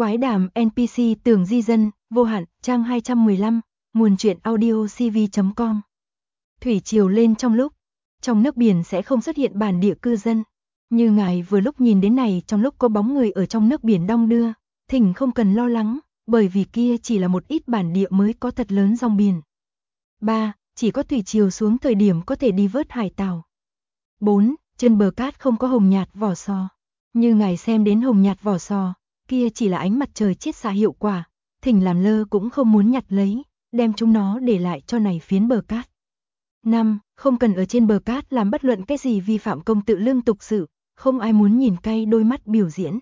Quái đàm NPC Tường Di Dân, vô hạn, trang 215, nguồn truyện audio cv.com. Thủy triều lên trong lúc, trong nước biển sẽ không xuất hiện bản địa cư dân. Như ngài vừa lúc nhìn đến này trong lúc có bóng người ở trong nước biển đong đưa, thỉnh không cần lo lắng, bởi vì kia chỉ là một ít bản địa mới có thật lớn dòng biển. 3. Chỉ có thủy triều xuống thời điểm có thể đi vớt hải tảo. 4. Trên bờ cát không có hồng nhạt vỏ sò. Như ngài xem đến hồng nhạt vỏ sò, kia chỉ là ánh mặt trời chiết xạ hiệu quả, thỉnh làm lơ cũng không muốn nhặt lấy, đem chúng nó để lại cho này phiến bờ cát. 5. Không cần ở trên bờ cát làm bất luận cái gì vi phạm công tự lương tục sự, không ai muốn nhìn cay đôi mắt biểu diễn.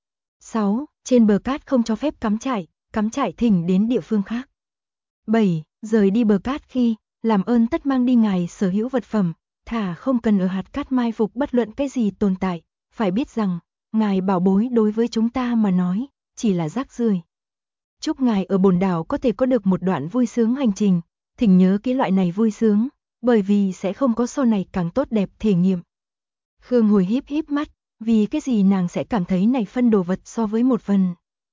6. Trên bờ cát không cho phép cắm trại thỉnh đến địa phương khác. 7. Rời đi bờ cát khi, làm ơn tất mang đi ngài sở hữu vật phẩm, thả không cần ở hạt cát mai phục bất luận cái gì tồn tại, phải biết rằng, ngài bảo bối đối với chúng ta mà nói, chỉ là rác rưởi. Chúc ngài ở bồn đảo có thể có được một đoạn vui sướng hành trình, thỉnh nhớ cái loại này vui sướng, bởi vì sẽ không có sau này càng tốt đẹp thể nghiệm. Khương Hồi híp mắt, vì cái gì nàng sẽ cảm thấy này phân đồ vật so với một phần.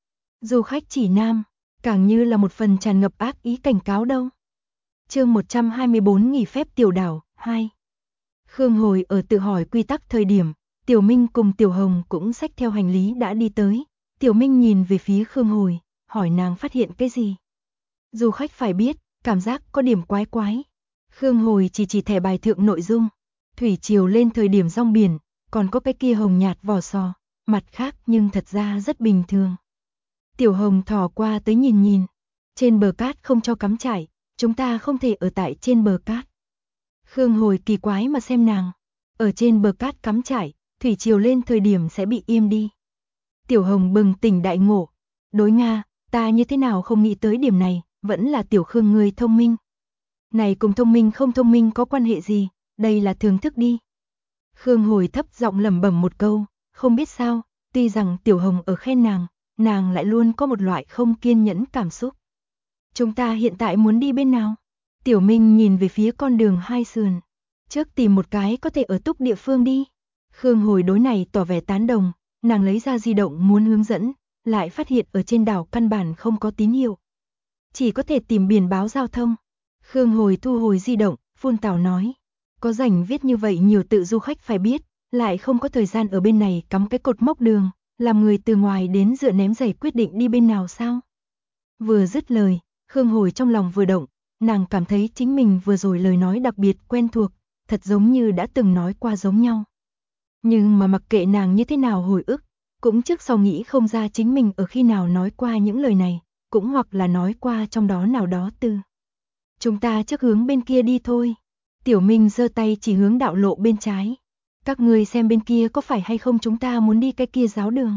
Du khách chỉ nam, càng như là một phần tràn ngập ác ý cảnh cáo đâu. Chương 124 nghỉ phép tiểu đảo, 2. Khương Hồi ở tự hỏi quy tắc thời điểm, Tiểu Minh cùng Tiểu Hồng cũng xách theo hành lý đã đi tới. Tiểu Minh nhìn về phía Khương Hồi, hỏi nàng phát hiện cái gì. Du khách phải biết, cảm giác có điểm quái quái. Khương Hồi chỉ thẻ bài thượng nội dung. Thủy triều lên thời điểm rong biển, còn có cái kia hồng nhạt vỏ sò, mặt khác nhưng thật ra rất bình thường. Tiểu Hồng thò qua tới nhìn. Trên bờ cát không cho cắm trại, chúng ta không thể ở tại trên bờ cát. Khương Hồi kỳ quái mà xem nàng. Ở trên bờ cát cắm trại, thủy triều lên thời điểm sẽ bị im đi. Tiểu Hồng bừng tỉnh đại ngộ. Đối Nga, ta như thế nào không nghĩ tới điểm này, vẫn là Tiểu Khương người thông minh. Này cùng thông minh không thông minh có quan hệ gì, đây là thường thức đi. Khương Hồi thấp giọng lẩm bẩm một câu, không biết sao, tuy rằng Tiểu Hồng ở khen nàng lại luôn có một loại không kiên nhẫn cảm xúc. Chúng ta hiện tại muốn đi bên nào? Tiểu Minh nhìn về phía con đường hai sườn. Trước tìm một cái có thể ở túc địa phương đi. Khương Hồi đối này tỏ vẻ tán đồng, nàng lấy ra di động muốn hướng dẫn, lại phát hiện ở trên đảo căn bản không có tín hiệu. Chỉ có thể tìm biển báo giao thông. Khương Hồi thu hồi di động, phun tảo nói. Có rảnh viết như vậy nhiều tự du khách phải biết, lại không có thời gian ở bên này cắm cái cột mốc đường, làm người từ ngoài đến dựa ném giày quyết định đi bên nào sao. Vừa dứt lời, Khương Hồi trong lòng vừa động, nàng cảm thấy chính mình vừa rồi lời nói đặc biệt quen thuộc, thật giống như đã từng nói qua giống nhau. Nhưng mà mặc kệ nàng như thế nào hồi ức, cũng trước sau nghĩ không ra chính mình ở khi nào nói qua những lời này, cũng hoặc là nói qua trong đó nào đó từ. Chúng ta trước hướng bên kia đi thôi. Tiểu Minh giơ tay chỉ hướng đạo lộ bên trái. Các ngươi xem bên kia có phải hay không chúng ta muốn đi cái kia giáo đường.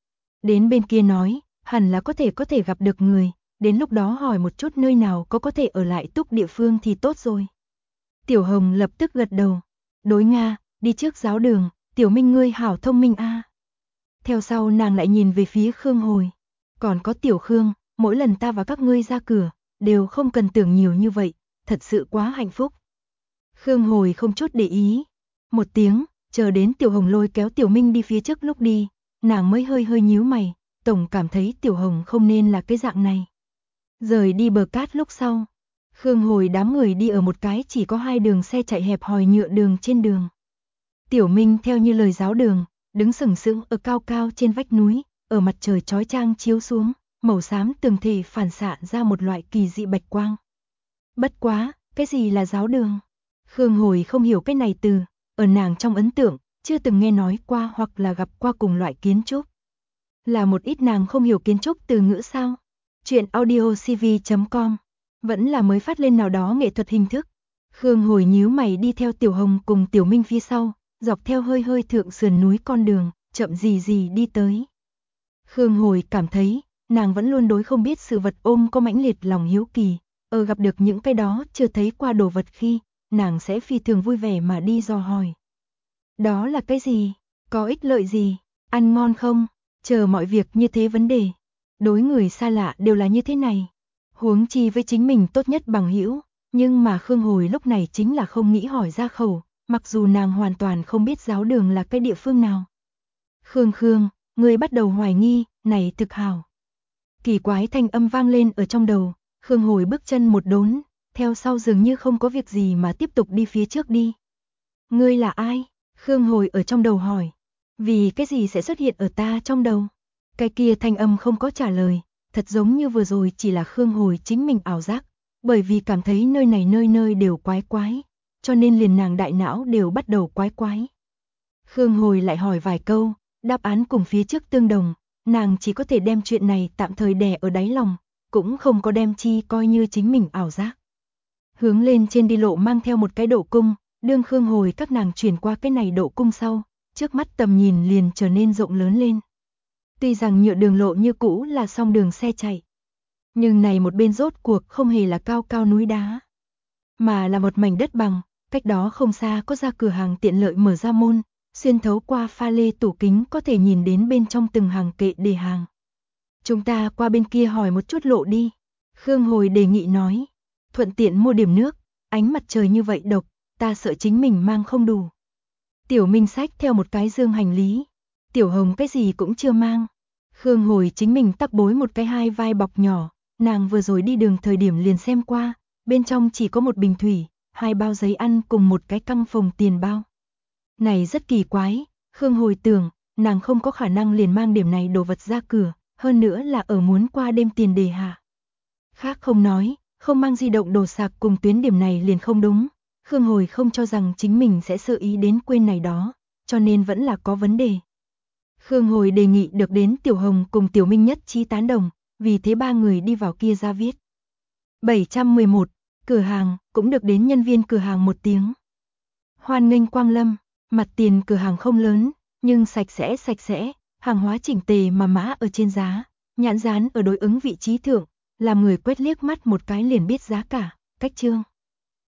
Đến bên kia nói, hẳn là có thể gặp được người, đến lúc đó hỏi một chút nơi nào có thể ở lại túc địa phương thì tốt rồi. Tiểu Hồng lập tức gật đầu. Đối Nga, đi trước giáo đường, Tiểu Minh ngươi hảo thông minh a. Theo sau nàng lại nhìn về phía Khương Hồi. Còn có Tiểu Khương, mỗi lần ta và các ngươi ra cửa, đều không cần tưởng nhiều như vậy, thật sự quá hạnh phúc. Khương Hồi không chút để ý. Một tiếng, chờ đến Tiểu Hồng lôi kéo Tiểu Minh đi phía trước lúc đi, nàng mới hơi nhíu mày, tổng cảm thấy Tiểu Hồng không nên là cái dạng này. Rời đi bờ cát lúc sau, Khương Hồi đám người đi ở một cái chỉ có 2 đường xe chạy hẹp hòi nhựa đường trên đường. Tiểu Minh theo như lời giáo đường, đứng sừng sững ở cao cao trên vách núi, ở mặt trời chói chang chiếu xuống, màu xám tường thể phản xạ ra một loại kỳ dị bạch quang. Bất quá, cái gì là giáo đường? Khương Hồi không hiểu cái này từ, ở nàng trong ấn tượng, chưa từng nghe nói qua hoặc là gặp qua cùng loại kiến trúc. Là một ít nàng không hiểu kiến trúc từ ngữ sao? Chuyện audio cv.com, vẫn là mới phát lên nào đó nghệ thuật hình thức. Khương Hồi nhíu mày đi theo Tiểu Hồng cùng Tiểu Minh phía sau, dọc theo hơi thượng sườn núi con đường, chậm gì đi tới. Khương Hồi cảm thấy, nàng vẫn luôn đối không biết sự vật ôm có mãnh liệt lòng hiếu kỳ, ở gặp được những cái đó chưa thấy qua đồ vật khi, nàng sẽ phi thường vui vẻ mà đi dò hỏi. Đó là cái gì? Có ích lợi gì? Ăn ngon không? Chờ mọi việc như thế vấn đề. Đối người xa lạ đều là như thế này. Huống chi với chính mình tốt nhất bằng hữu, nhưng mà Khương Hồi lúc này chính là không nghĩ hỏi ra khẩu, mặc dù nàng hoàn toàn không biết giáo đường là cái địa phương nào. Khương, người bắt đầu hoài nghi, này thực hảo. Kỳ quái thanh âm vang lên ở trong đầu, Khương Hồi bước chân một đốn, theo sau dường như không có việc gì mà tiếp tục đi phía trước đi. Ngươi là ai? Khương Hồi ở trong đầu hỏi. Vì cái gì sẽ xuất hiện ở ta trong đầu? Cái kia thanh âm không có trả lời, thật giống như vừa rồi chỉ là Khương Hồi chính mình ảo giác, bởi vì cảm thấy nơi này nơi nơi đều quái quái, cho nên liền nàng đại não đều bắt đầu quái quái. Khương Hồi lại hỏi vài câu, đáp án cùng phía trước tương đồng, nàng chỉ có thể đem chuyện này tạm thời đè ở đáy lòng, cũng không có đem chi coi như chính mình ảo giác. Hướng lên trên đi lộ mang theo một cái độ cung, đương Khương Hồi các nàng chuyển qua cái này độ cung sau, trước mắt tầm nhìn liền trở nên rộng lớn lên. Tuy rằng nhựa đường lộ như cũ là song đường xe chạy, nhưng này một bên rốt cuộc không hề là cao cao núi đá, mà là một mảnh đất bằng, cách đó không xa có ra cửa hàng tiện lợi mở ra môn, xuyên thấu qua pha lê tủ kính có thể nhìn đến bên trong từng hàng kệ để hàng. Chúng ta qua bên kia hỏi một chút lộ đi, Khương Hồi đề nghị nói, thuận tiện mua điểm nước, ánh mặt trời như vậy độc, ta sợ chính mình mang không đủ. Tiểu Minh xách theo một cái dương hành lý, Tiểu Hồng cái gì cũng chưa mang. Khương Hồi chính mình tắc bối một cái hai vai bọc nhỏ, nàng vừa rồi đi đường thời điểm liền xem qua, bên trong chỉ có một bình thủy, 2 bao giấy ăn cùng một cái căng phồng tiền bao. Này rất kỳ quái, Khương Hồi tưởng, nàng không có khả năng liền mang điểm này đồ vật ra cửa, hơn nữa là ở muốn qua đêm tiền đề hạ. Khác không nói, không mang di động đồ sạc cùng tuyến điểm này liền không đúng. Khương Hồi không cho rằng chính mình sẽ sơ ý đến quên này đó, cho nên vẫn là có vấn đề. Khương Hồi đề nghị được đến Tiểu Hồng cùng Tiểu Minh nhất trí tán đồng, vì thế ba người đi vào kia ra viết. 711, cửa hàng, cũng được đến nhân viên cửa hàng một tiếng. Hoan nghênh quang lâm, mặt tiền cửa hàng không lớn, nhưng sạch sẽ, hàng hóa chỉnh tề mà mã ở trên giá, nhãn dán ở đối ứng vị trí thượng, làm người quét liếc mắt một cái liền biết giá cả, cách trương.